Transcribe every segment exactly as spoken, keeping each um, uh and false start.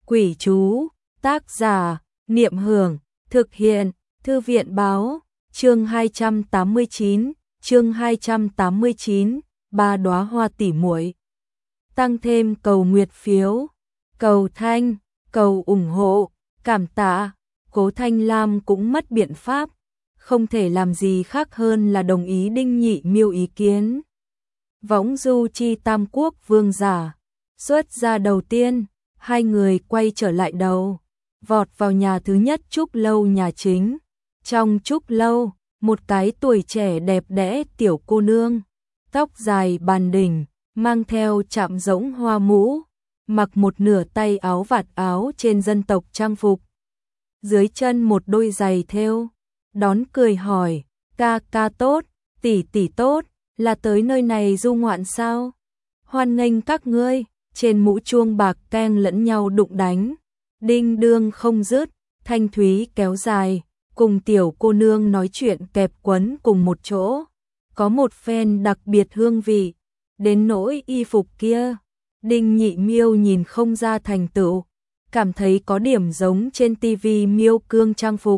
Quỷ chú, tác giả, Niệm Hưởng, thực hiện, Thư viện báo, chương hai trăm tám mươi chín, chương hai trăm tám mươi chín, ba đóa hoa tỉ muội. Tăng thêm cầu nguyệt phiếu, cầu thanh, cầu ủng hộ, cảm tạ. Cố Thanh Lam cũng mất biện pháp, không thể làm gì khác hơn là đồng ý Đinh Nhị Miêu ý kiến. Võng du chi tam quốc vương giả, xuất ra đầu tiên, hai người quay trở lại đầu, vọt vào nhà thứ nhất trúc lâu nhà chính. Trong trúc lâu, một cái tuổi trẻ đẹp đẽ tiểu cô nương, tóc dài bàn đỉnh, mang theo chạm rỗng hoa mũ, mặc một nửa tay áo vạt áo trên dân tộc trang phục. Dưới chân một đôi giày thêu, đón cười hỏi, ca ca tốt, tỷ tỷ tốt, là tới nơi này du ngoạn sao? Hoan nghênh các ngươi. Trên mũ chuông bạc keng lẫn nhau đụng đánh, đinh đương không dứt, thanh thúy kéo dài, cùng tiểu cô nương nói chuyện kẹp quấn cùng một chỗ, có một phen đặc biệt hương vị. Đến nỗi y phục kia, Đinh Nhị Miêu nhìn không ra thành tựu, cảm thấy có điểm giống trên tivi Miêu Cương trang phục.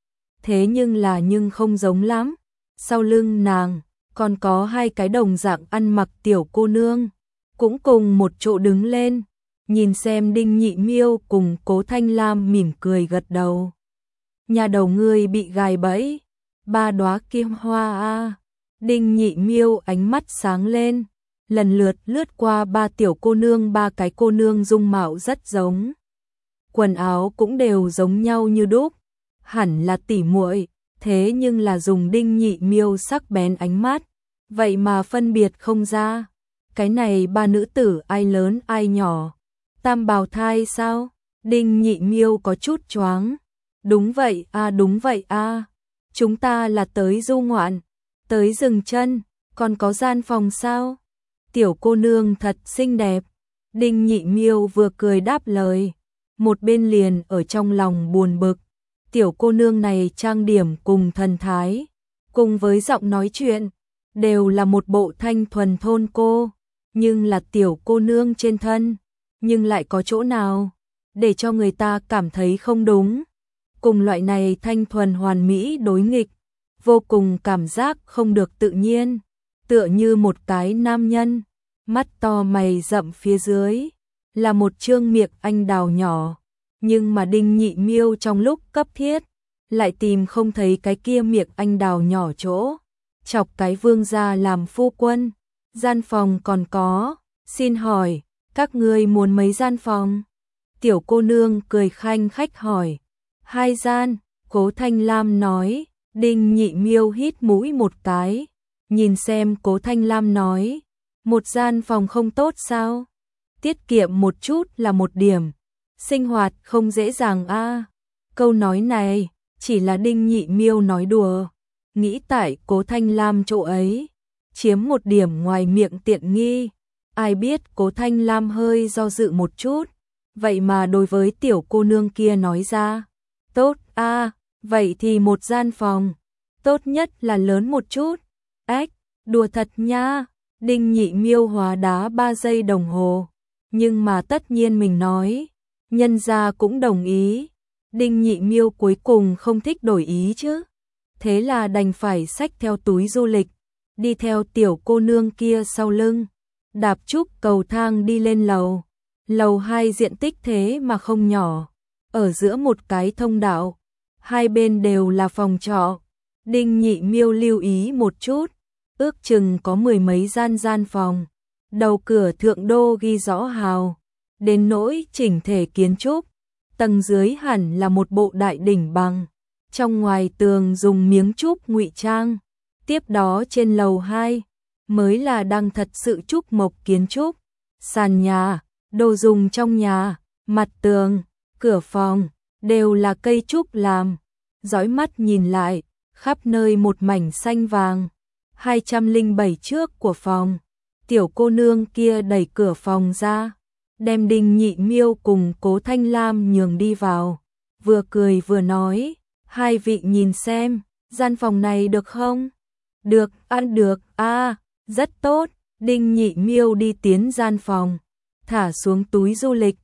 Thế nhưng là nhưng không giống lắm, sau lưng nàng còn có hai cái đồng dạng ăn mặc tiểu cô nương, cũng cùng một chỗ đứng lên, nhìn xem Đinh Nhị Miêu cùng Cố Thanh Lam mỉm cười gật đầu. Nhà đầu ngươi bị gài bẫy, ba đóa kim hoa a. Đinh Nhị Miêu ánh mắt sáng lên, lần lượt lướt qua ba tiểu cô nương, ba cái cô nương dung mạo rất giống, quần áo cũng đều giống nhau như đúc, hẳn là tỉ muội, thế nhưng là dùng Đinh Nhị Miêu sắc bén ánh mắt, vậy mà phân biệt không ra. Cái này ba nữ tử ai lớn ai nhỏ? Tam bào thai sao? Đinh Nhị Miêu có chút choáng. Đúng vậy a, à, đúng vậy a. À. Chúng ta là tới du ngoạn, tới dừng chân, còn có gian phòng sao? Tiểu cô nương thật xinh đẹp. Đinh Nhị Miêu vừa cười đáp lời, một bên liền ở trong lòng buồn bực. Tiểu cô nương này trang điểm cùng thần thái, cùng với giọng nói chuyện, đều là một bộ thanh thuần thôn cô. Nhưng là tiểu cô nương trên thân, nhưng lại có chỗ nào để cho người ta cảm thấy không đúng. Cùng loại này thanh thuần hoàn mỹ đối nghịch, vô cùng cảm giác không được tự nhiên, tựa như một cái nam nhân, mắt to mày rậm phía dưới, là một trương miệng anh đào nhỏ. Nhưng mà Đinh Nhị Miêu trong lúc cấp thiết, lại tìm không thấy cái kia miệng anh đào nhỏ chỗ, chọc cái vương gia làm phu quân. Gian phòng còn có, xin hỏi, các ngươi muốn mấy gian phòng? Tiểu cô nương cười khanh khách hỏi. Hai gian, Cố Thanh Lam nói. Đinh Nhị Miêu hít mũi một cái, nhìn xem Cố Thanh Lam nói, một gian phòng không tốt sao? Tiết kiệm một chút là một điểm, sinh hoạt không dễ dàng a. À. Câu nói này chỉ là Đinh Nhị Miêu nói đùa, nghĩ tại Cố Thanh Lam chỗ ấy chiếm một điểm ngoài miệng tiện nghi. Ai biết Cố Thanh Lam hơi do dự một chút, vậy mà đối với tiểu cô nương kia nói ra, tốt a, à, vậy thì một gian phòng, tốt nhất là lớn một chút. Ếch, đùa thật nha. Đinh Nhị Miêu hóa đá ba giây đồng hồ, nhưng mà tất nhiên mình nói, nhân gia cũng đồng ý. Đinh Nhị Miêu cuối cùng không thích đổi ý chứ, thế là đành phải xách theo túi du lịch, đi theo tiểu cô nương kia sau lưng, đạp trúc cầu thang đi lên lầu. Lầu hai diện tích thế mà không nhỏ, ở giữa một cái thông đạo, hai bên đều là phòng trọ. Đinh Nhị Miêu lưu ý một chút, ước chừng có mười mấy gian gian phòng, đầu cửa thượng đô ghi rõ hào, đến nỗi chỉnh thể kiến trúc, tầng dưới hẳn là một bộ đại đỉnh bằng, trong ngoài tường dùng miếng trúc ngụy trang. Tiếp đó trên lầu hai mới là đang thật sự trúc mộc kiến trúc, sàn nhà, đồ dùng trong nhà, mặt tường, cửa phòng đều là cây trúc làm. Dõi mắt nhìn lại, khắp nơi một mảnh xanh vàng. hai trăm lẻ bảy trước của phòng, tiểu cô nương kia đẩy cửa phòng ra, đem Đinh Nhị Miêu cùng Cố Thanh Lam nhường đi vào, vừa cười vừa nói, hai vị nhìn xem, gian phòng này được không? Được, ăn được, a, à, rất tốt. Đinh Nhị Miêu đi tiến gian phòng, thả xuống túi du lịch,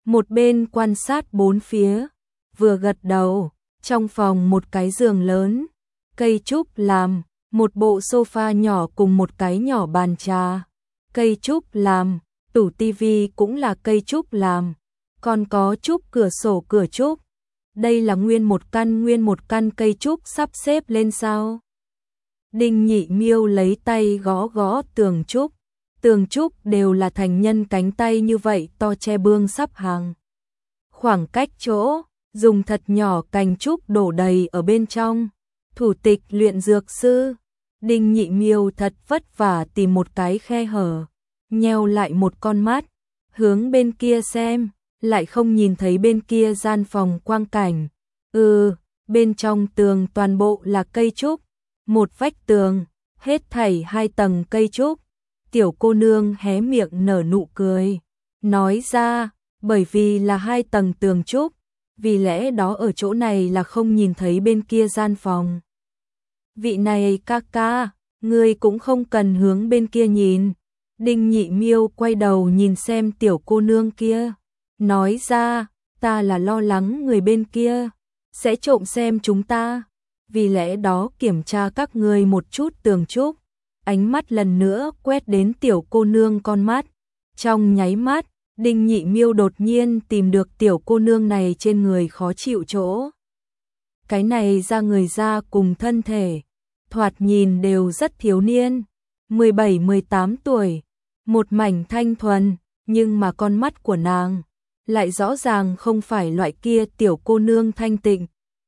một bên quan sát bốn phía, vừa gật đầu. Trong phòng một cái giường lớn, cây trúc làm, một bộ sofa nhỏ cùng một cái nhỏ bàn trà, cây trúc làm, tủ tivi cũng là cây trúc làm, còn có trúc cửa sổ cửa trúc. Đây là nguyên một căn nguyên một căn cây trúc sắp xếp lên sao? Đinh Nhị Miêu lấy tay gõ gõ tường trúc, tường trúc đều là thành nhân cánh tay như vậy to che bương sắp hàng. Khoảng cách chỗ, dùng thật nhỏ cành trúc đổ đầy ở bên trong. Thủ tịch luyện dược sư, Đinh Nhị Miêu thật vất vả tìm một cái khe hở, nheo lại một con mắt, hướng bên kia xem, lại không nhìn thấy bên kia gian phòng quang cảnh. Ừ, bên trong tường toàn bộ là cây trúc, một vách tường, hết thảy hai tầng cây trúc. Tiểu cô nương hé miệng nở nụ cười, nói ra, bởi vì là hai tầng tường trúc, vì lẽ đó ở chỗ này là không nhìn thấy bên kia gian phòng. Vị này ca ca, ngươi cũng không cần hướng bên kia nhìn. Đinh Nhị Miêu quay đầu nhìn xem tiểu cô nương kia, nói ra, ta là lo lắng người bên kia sẽ trộm xem chúng ta, vì lẽ đó kiểm tra các ngươi một chút tường trúc. Ánh mắt lần nữa quét đến tiểu cô nương con mắt. Trong nháy mắt, Đinh Nhị Miêu đột nhiên tìm được tiểu cô nương này trên người khó chịu chỗ. Cái này da người da cùng thân thể, thoạt nhìn đều rất thiếu niên, mười bảy mười tám tuổi, một mảnh thanh thuần, nhưng mà con mắt của nàng lại rõ ràng không phải loại kia tiểu cô nương thanh tịnh.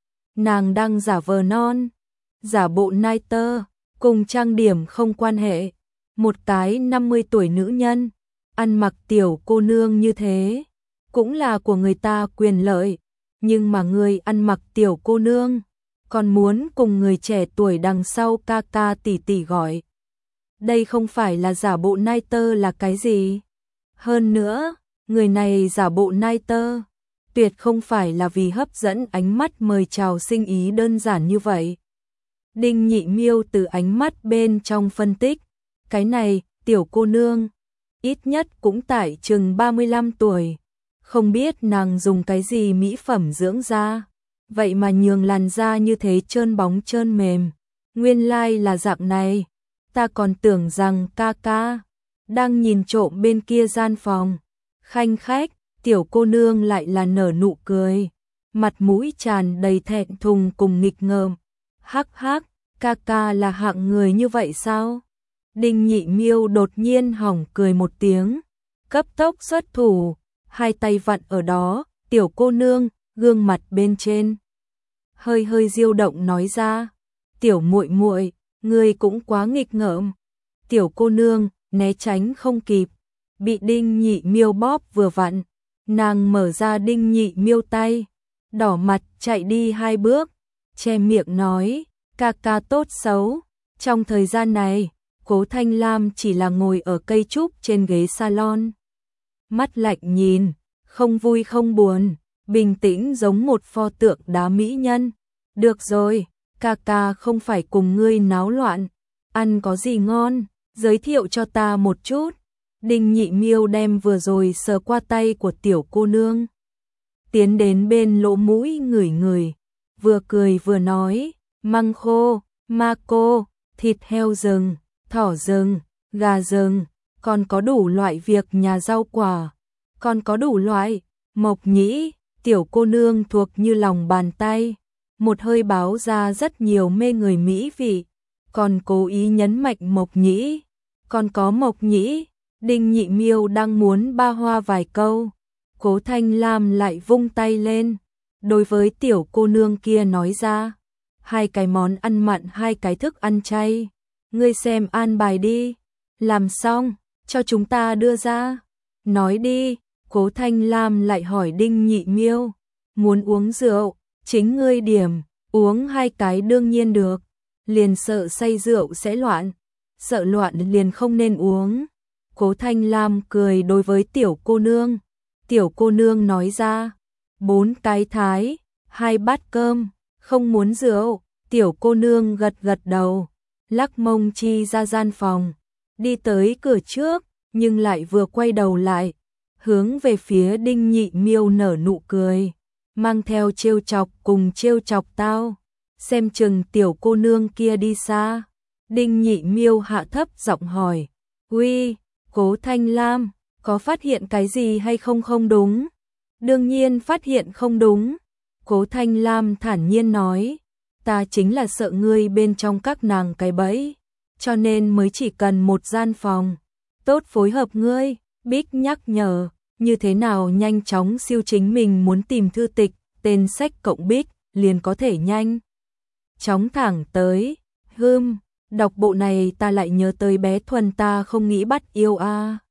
Nàng đang giả vờ non, giả bộ nai tơ, cùng trang điểm không quan hệ. Một cái năm mươi tuổi nữ nhân, ăn mặc tiểu cô nương như thế, cũng là của người ta quyền lợi, nhưng mà người ăn mặc tiểu cô nương, còn muốn cùng người trẻ tuổi đằng sau ca ca tỷ tỷ gọi. Đây không phải là giả bộ nai tơ là cái gì? Hơn nữa, người này giả bộ nai tơ, tuyệt không phải là vì hấp dẫn ánh mắt mời chào sinh ý đơn giản như vậy. Đinh Nhị Miêu từ ánh mắt bên trong phân tích, cái này, tiểu cô nương, ít nhất cũng tại chừng ba mươi lăm tuổi, không biết nàng dùng cái gì mỹ phẩm dưỡng da, vậy mà nhường làn da như thế trơn bóng trơn mềm, nguyên lai là dạng này, ta còn tưởng rằng ca ca đang nhìn trộm bên kia gian phòng. Khanh khách, tiểu cô nương lại là nở nụ cười, mặt mũi tràn đầy thẹn thùng cùng nghịch ngợm. Hắc hắc, ca ca là hạng người như vậy sao? Đinh Nhị Miêu đột nhiên hỏng cười một tiếng, cấp tốc xuất thủ, hai tay vặn ở đó, tiểu cô nương, gương mặt bên trên hơi hơi diêu động nói ra, tiểu muội muội, ngươi cũng quá nghịch ngợm. Tiểu cô nương né tránh không kịp, bị Đinh Nhị Miêu bóp vừa vặn, nàng mở ra Đinh Nhị Miêu tay, đỏ mặt chạy đi hai bước, che miệng nói, ca ca tốt xấu. Trong thời gian này, Cố Thanh Lam chỉ là ngồi ở cây trúc trên ghế salon, mắt lạnh nhìn, không vui không buồn, bình tĩnh giống một pho tượng đá mỹ nhân. Được rồi, ca ca không phải cùng ngươi náo loạn, ăn có gì ngon, giới thiệu cho ta một chút. Đinh Nhị Miêu đem vừa rồi sờ qua tay của tiểu cô nương, tiến đến bên lỗ mũi ngửi ngửi, vừa cười vừa nói, măng khô, ma cô, thịt heo rừng, thỏ rừng, gà rừng, còn có đủ loại việc nhà rau quả, còn có đủ loại, mộc nhĩ, tiểu cô nương thuộc như lòng bàn tay, một hơi báo ra rất nhiều mê người mỹ vị, còn cố ý nhấn mạnh mộc nhĩ, còn có mộc nhĩ. Đinh Nhị Miêu đang muốn ba hoa vài câu, Cố Thanh Lam lại vung tay lên, đối với tiểu cô nương kia nói ra, hai cái món ăn mặn hai cái thức ăn chay, ngươi xem an bài đi, làm xong, cho chúng ta đưa ra. Nói đi, Cố Thanh Lam lại hỏi Đinh Nhị Miêu, muốn uống rượu, chính ngươi điểm, uống hai cái đương nhiên được, liền sợ say rượu sẽ loạn, sợ loạn liền không nên uống. Cố Thanh Lam cười đối với tiểu cô nương, tiểu cô nương nói ra, bốn cái thái, hai bát cơm, không muốn rượu. Tiểu cô nương gật gật đầu, lắc mông chi ra gian phòng, đi tới cửa trước, nhưng lại vừa quay đầu lại, hướng về phía Đinh Nhị Miêu nở nụ cười, mang theo trêu chọc cùng trêu chọc tao, xem chừng tiểu cô nương kia đi xa. Đinh Nhị Miêu hạ thấp giọng hỏi, uy, Cố Thanh Lam, có phát hiện cái gì hay không không đúng? Đương nhiên phát hiện không đúng. Cố Thanh Lam thản nhiên nói, ta chính là sợ ngươi bên trong các nàng cái bẫy, cho nên mới chỉ cần một gian phòng. Tốt phối hợp ngươi, Bích nhắc nhở, như thế nào nhanh chóng siêu chính mình muốn tìm thư tịch, tên sách cộng Bích, liền có thể nhanh chóng thẳng tới. Hưm, đọc bộ này ta lại nhớ tới bé Thuần ta không nghĩ bắt yêu a.